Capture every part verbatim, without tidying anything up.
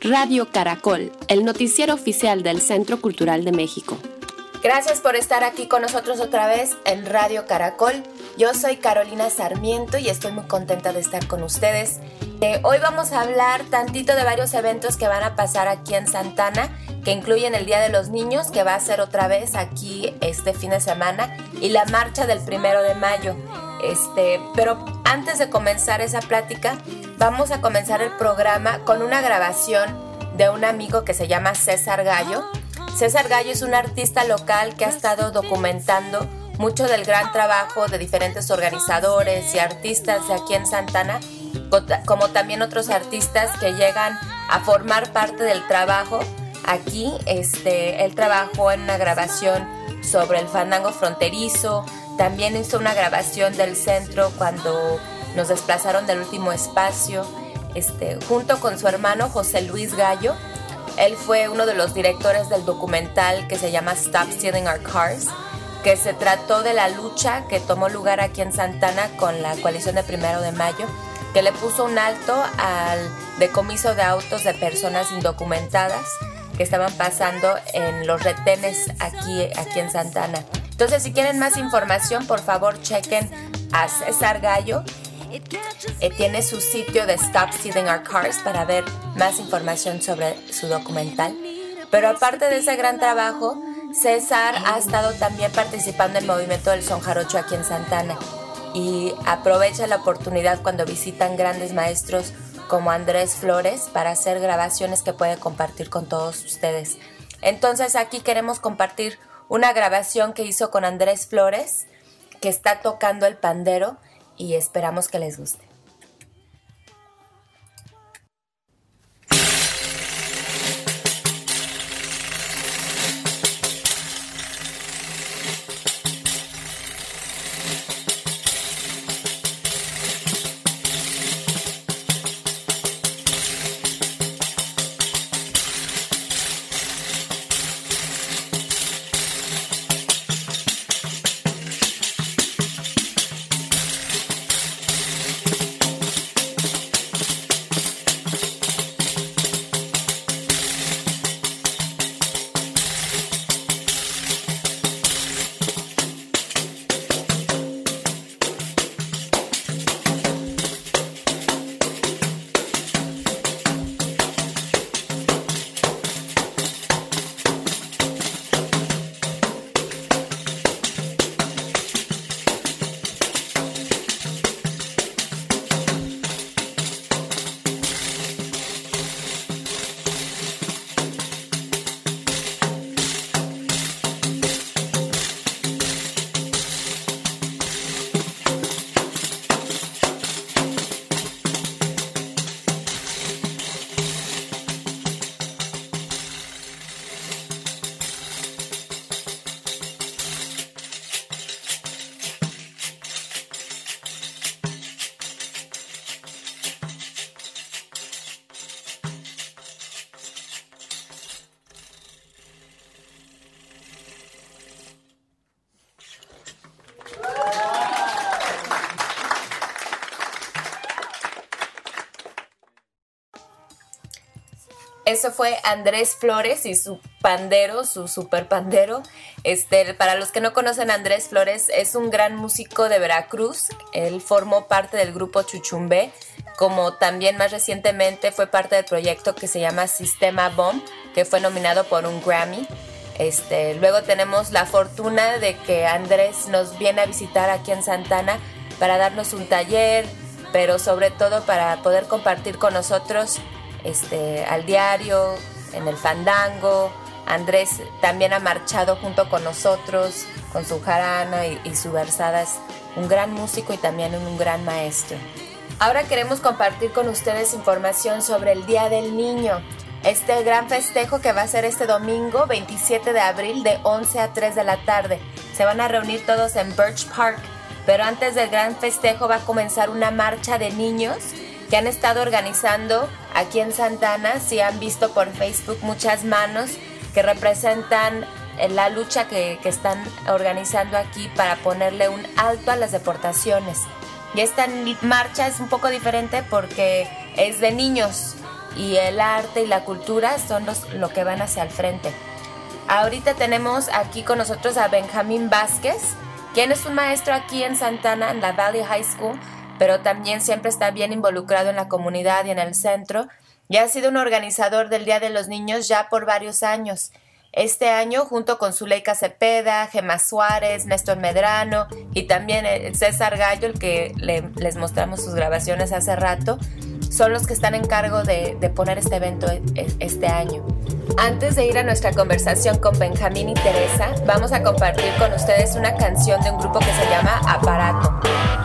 Radio Caracol, el noticiero oficial del Centro Cultural de México. Gracias por estar aquí con nosotros otra vez en Radio Caracol. Yo soy Carolina Sarmiento y estoy muy contenta de estar con ustedes. Eh, hoy vamos a hablar tantito de varios eventos que van a pasar aquí en Santana, que incluyen el Día de los Niños, que va a ser otra vez aquí este fin de semana, y la marcha del primero de mayo. Este, pero antes de comenzar esa plática, vamos a comenzar el programa con una grabación de un amigo que se llama César Gallo. César Gallo es un artista local que ha estado documentando mucho del gran trabajo de diferentes organizadores y artistas de aquí en Santana, como también otros artistas que llegan a formar parte del trabajo. Aquí este, él trabajó en una grabación sobre el fandango fronterizo, también hizo una grabación del centro cuando nos desplazaron del último espacio, este, junto con su hermano José Luis Gallo. Él fue uno de los directores del documental que se llama Stop Stealing Our Cars, que se trató de la lucha que tomó lugar aquí en Santana con la coalición de Primero de Mayo, que le puso un alto al decomiso de autos de personas indocumentadas que estaban pasando en los retenes aquí, aquí en Santana. Entonces, si quieren más información, por favor, chequen a César Gallo. Eh, tiene su sitio de Stop Stealing Our Cars para ver más información sobre su documental. Pero aparte de ese gran trabajo, César ha estado también participando en el movimiento del son jarocho aquí en Santana y aprovecha la oportunidad cuando visitan grandes maestros como Andrés Flores para hacer grabaciones que puede compartir con todos ustedes. Entonces aquí queremos compartir una grabación que hizo con Andrés Flores, que está tocando el pandero, y esperamos que les guste. Eso fue Andrés Flores y su pandero, su super pandero. Este, para los que no conocen a Andrés Flores, es un gran músico de Veracruz. Él formó parte del grupo Chuchumbé, como también más recientemente fue parte del proyecto que se llama Sistema Bomb, que fue nominado por un Grammy. Este, luego tenemos la fortuna de que Andrés nos viene a visitar aquí en Santana para darnos un taller, pero sobre todo para poder compartir con nosotros Este, al diario, en el fandango. Andrés también ha marchado junto con nosotros, con su jarana y, y su versada. Es un gran músico y también un gran maestro. Ahora queremos compartir con ustedes información sobre el Día del Niño, este gran festejo que va a ser este domingo veintisiete de abril de once a tres de la tarde. Se van a reunir todos en Birch Park, pero antes del gran festejo va a comenzar una marcha de niños que han estado organizando aquí en Santana. Si han visto por Facebook muchas manos que representan la lucha que, que están organizando aquí para ponerle un alto a las deportaciones. Y esta marcha es un poco diferente porque es de niños. y el arte y la cultura son los, lo que van hacia el frente. Ahorita tenemos aquí con nosotros a Benjamín Vázquez, quien es un maestro aquí en Santana, en la Valley High School, pero también siempre está bien involucrado en la comunidad y en el centro, y ha sido un organizador del Día de los Niños ya por varios años. Este año, junto con Zuleika Cepeda, Gemma Suárez, Néstor Medrano y también César Gallo, el que le, les mostramos sus grabaciones hace rato, son los que están en cargo de, de poner este evento este año. Antes de ir a nuestra conversación con Benjamín y Teresa, vamos a compartir con ustedes una canción de un grupo que se llama Aparato.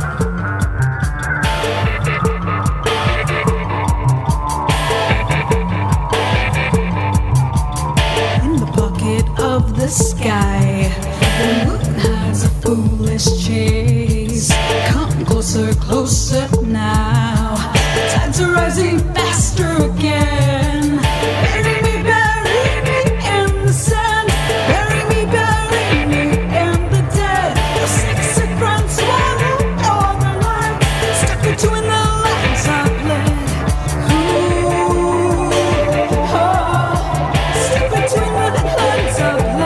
Of the sky, the moon has a foolish chase. Come closer, closer now. The tides are rising faster again. Bury me, bury me in the sand. Bury me, bury me in the dead. The sick, sick run, swallow all the life. Stuck between the lines of lead. Ooh, oh, stuck between the lines of lead.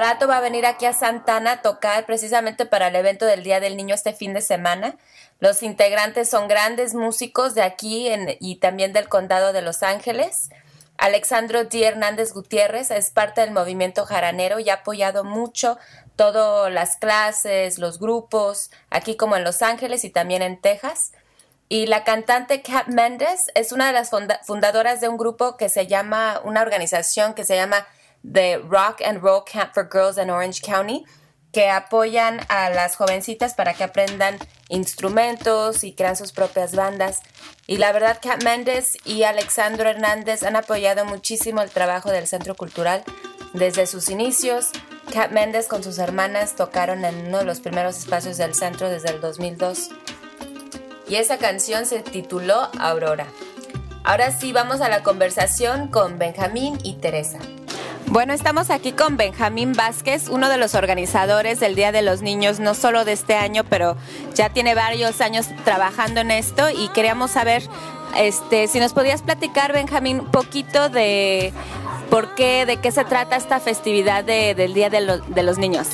Moderato va a venir aquí a Santana a tocar precisamente para el evento del Día del Niño este fin de semana. Los integrantes son grandes músicos de aquí en, y también del condado de Los Ángeles. Alexandro D. Hernández Gutiérrez es parte del movimiento jaranero y ha apoyado mucho todas las clases, los grupos, aquí como en Los Ángeles y también en Texas. Y la cantante Kat Méndez es una de las funda- fundadoras de un grupo que se llama, una organización que se llama The Rock and Roll Camp for Girls in Orange County, que apoyan a las jovencitas para que aprendan instrumentos y crean sus propias bandas. Y la verdad, Kat Méndez y Alexandro Hernández han apoyado muchísimo el trabajo del Centro Cultural desde sus inicios. Kat Méndez con sus hermanas tocaron en uno de los primeros espacios del centro desde el dos mil dos. Y esa canción se tituló Aurora. Ahora sí, vamos a la conversación con Benjamín y Teresa. Bueno, estamos aquí con Benjamín Vázquez, uno de los organizadores del Día de los Niños, no solo de este año, pero ya tiene varios años trabajando en esto y queríamos saber este, si nos podías platicar, Benjamín, un poquito de por qué, de qué se trata esta festividad de, del Día de, lo, de los Niños.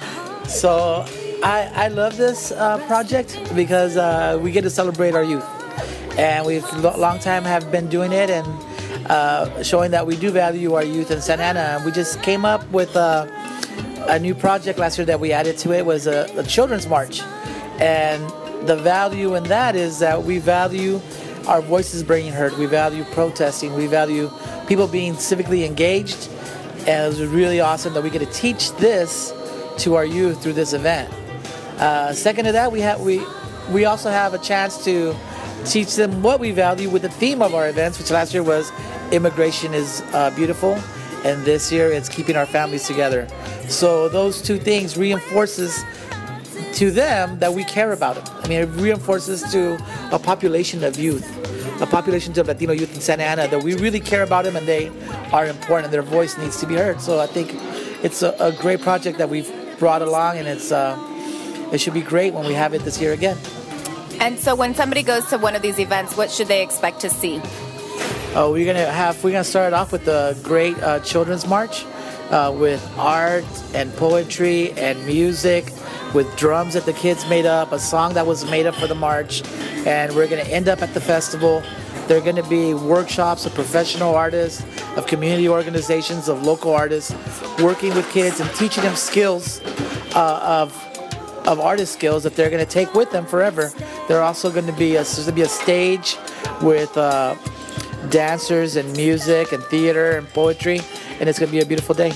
So, I, I love this uh, project because uh, we get to celebrate our youth. And we've a long time have been doing it and uh, showing that we do value our youth in Santa Ana. We just came up with a, a new project last year that we added to it was a, a children's march. And the value in that is that we value our voices being heard. We value protesting. We value people being civically engaged. And it was really awesome that we get to teach this to our youth through this event. Uh, second to that, we have we we also have a chance to teach them what we value with the theme of our events, which last year was immigration is uh, beautiful, and this year it's keeping our families together. So those two things reinforces to them that we care about them. I mean, it reinforces to a population of youth, a population of Latino youth in Santa Ana that we really care about them and they are important and their voice needs to be heard. So I think it's a, a great project that we've brought along, and it's uh, it should be great when we have it this year again. And so when somebody goes to one of these events, what should they expect to see? Oh, we're gonna have we're gonna start off with a great uh, children's march uh, with art and poetry and music, with drums that the kids made up, a song that was made up for the march, and we're gonna end up at the festival. There are going to be workshops of professional artists, of community organizations, of local artists, working with kids and teaching them skills uh, of of artist skills that they're going to take with them forever. There are also going to be a, there's going to be a stage with uh, dancers and music and theater and poetry, and it's going to be a beautiful day.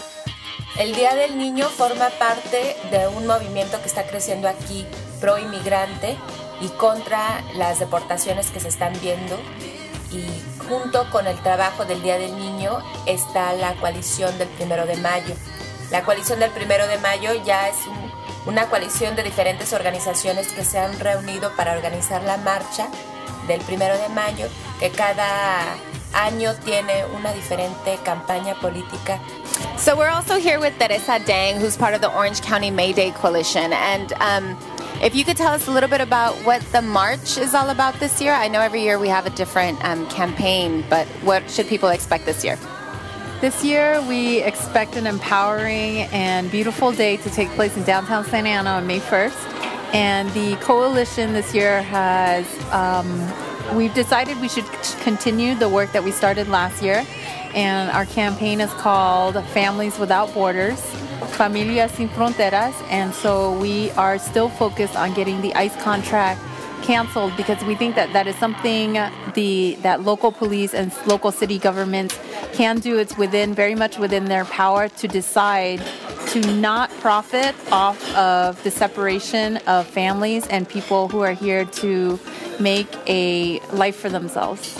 El Día del Niño forma parte de un movimiento que está creciendo aquí pro inmigrante y contra las deportaciones que se están viendo, y junto con el trabajo del Día del Niño está la coalición del Primero de Mayo. La coalición del Primero de Mayo ya es un, una coalición de diferentes organizaciones que se han reunido para organizar la marcha del Primero de Mayo, que cada año tiene una diferente campaña política. So we're also here with Teresa Dang, who's part of the Orange County May Day Coalition, and um, if you could tell us a little bit about what the march is all about this year. I know every year we have a different um, campaign, but what should people expect this year? This year we expect an empowering and beautiful day to take place in downtown Santa Ana on May first. And the coalition this year has, um, we've decided we should continue the work that we started last year. And our campaign is called Families Without Borders, Familias Sin Fronteras. And so we are still focused on getting the ICE contract canceled, because we think that that is something the that local police and local city governments can do. It's within very much within their power to decide to not profit off of the separation of families and people who are here to make a life for themselves.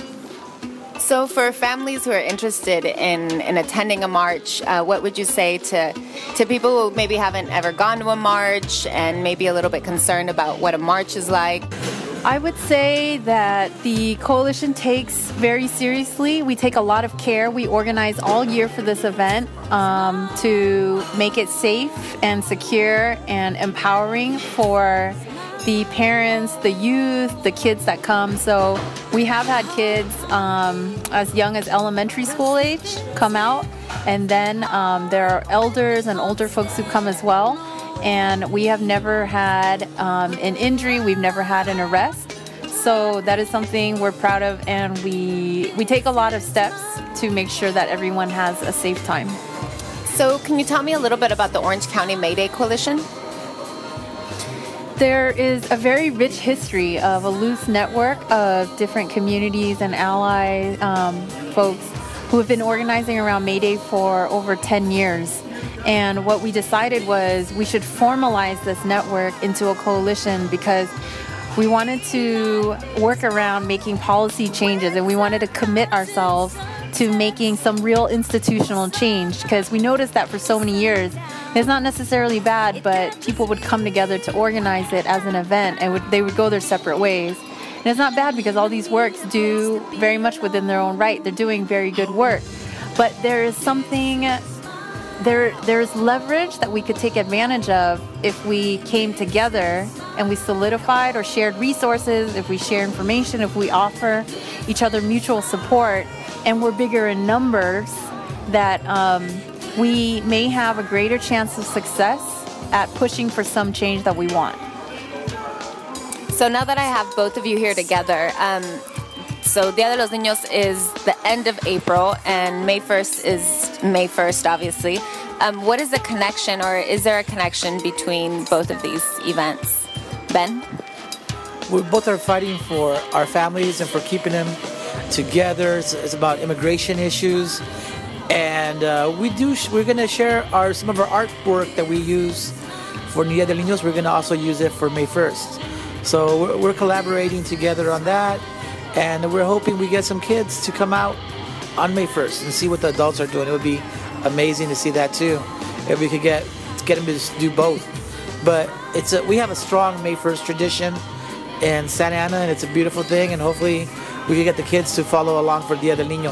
So for families who are interested in, in attending a march, uh, what would you say to, to people who maybe haven't ever gone to a march and maybe a little bit concerned about what a march is like? I would say that the coalition takes very seriously. We take a lot of care. We organize all year for this event um, to make it safe and secure and empowering for the parents, the youth, the kids that come. So we have had kids um, as young as elementary school age come out, and then um, there are elders and older folks who come as well. And we have never had um, an injury. We've never had an arrest. So that is something we're proud of, and we we take a lot of steps to make sure that everyone has a safe time. So can you tell me a little bit about the Orange County Mayday Coalition? There is a very rich history of a loose network of different communities and ally um, folks who have been organizing around Mayday for over ten years. And what we decided was we should formalize this network into a coalition because we wanted to work around making policy changes, and we wanted to commit ourselves to making some real institutional change, because we noticed that for so many years it's not necessarily bad, but people would come together to organize it as an event, and would, they would go their separate ways. And it's not bad because all these works do very much within their own right. They're doing very good work, but there is something There, there's leverage that we could take advantage of if we came together and we solidified or shared resources, if we share information, if we offer each other mutual support, and we're bigger in numbers, that um, we may have a greater chance of success at pushing for some change that we want. So now that I have both of you here together, um, so Dia de los Niños is the end of April, and May first is May first, obviously. Um, what is the connection, or is there a connection between both of these events? Ben? We both are fighting for our families and for keeping them together. It's, it's about immigration issues, and uh, we do. We're going to share our some of our artwork that we use for Dia de los Niños. We're going to also use it for May first. So we're, we're collaborating together on that. And we're hoping we get some kids to come out on May first and see what the adults are doing. It would be amazing to see that too, if we could get get them to do both. But it's a, we have a strong May first tradition in Santa Ana, and it's a beautiful thing. And hopefully we can get the kids to follow along for Dia del Niño.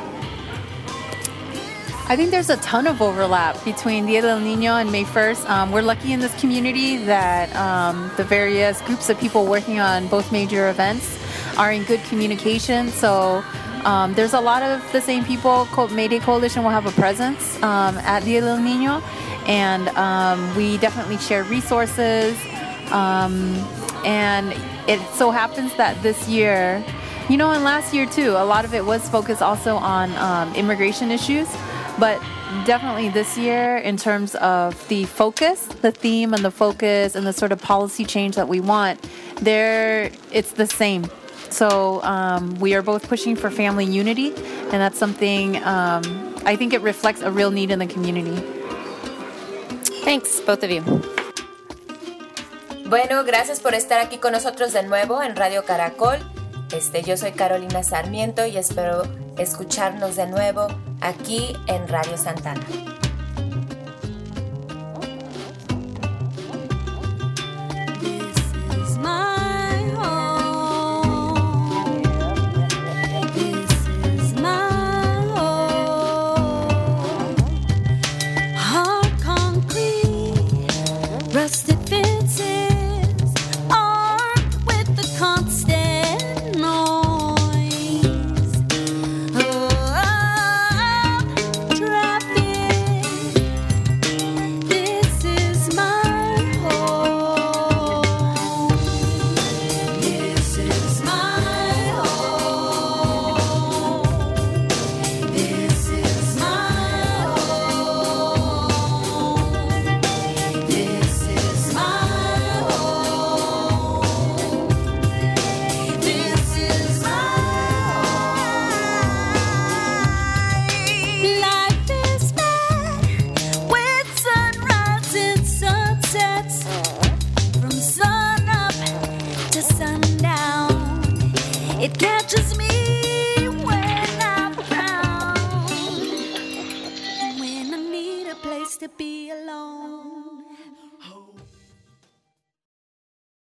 I think there's a ton of overlap between Dia del Niño and May first. Um, we're lucky in this community that um, the various groups of people working on both major events are in good communication. So um, there's a lot of the same people. Mayday Coalition will have a presence um, at Dia del Niño, and um, we definitely share resources. Um, and it so happens that this year, you know, and last year too, a lot of it was focused also on um, immigration issues. But definitely this year, in terms of the focus, the theme and the focus and the sort of policy change that we want, there it's the same. So um, we are both pushing for family unity, and that's something um, I think it reflects a real need in the community. Thanks, both of you. Bueno, gracias por estar aquí con nosotros de nuevo en Radio Caracol. Este, yo soy Carolina Sarmiento y espero escucharnos de nuevo aquí en Radio Santana. It catches me when I'm down, when I need a place to be alone.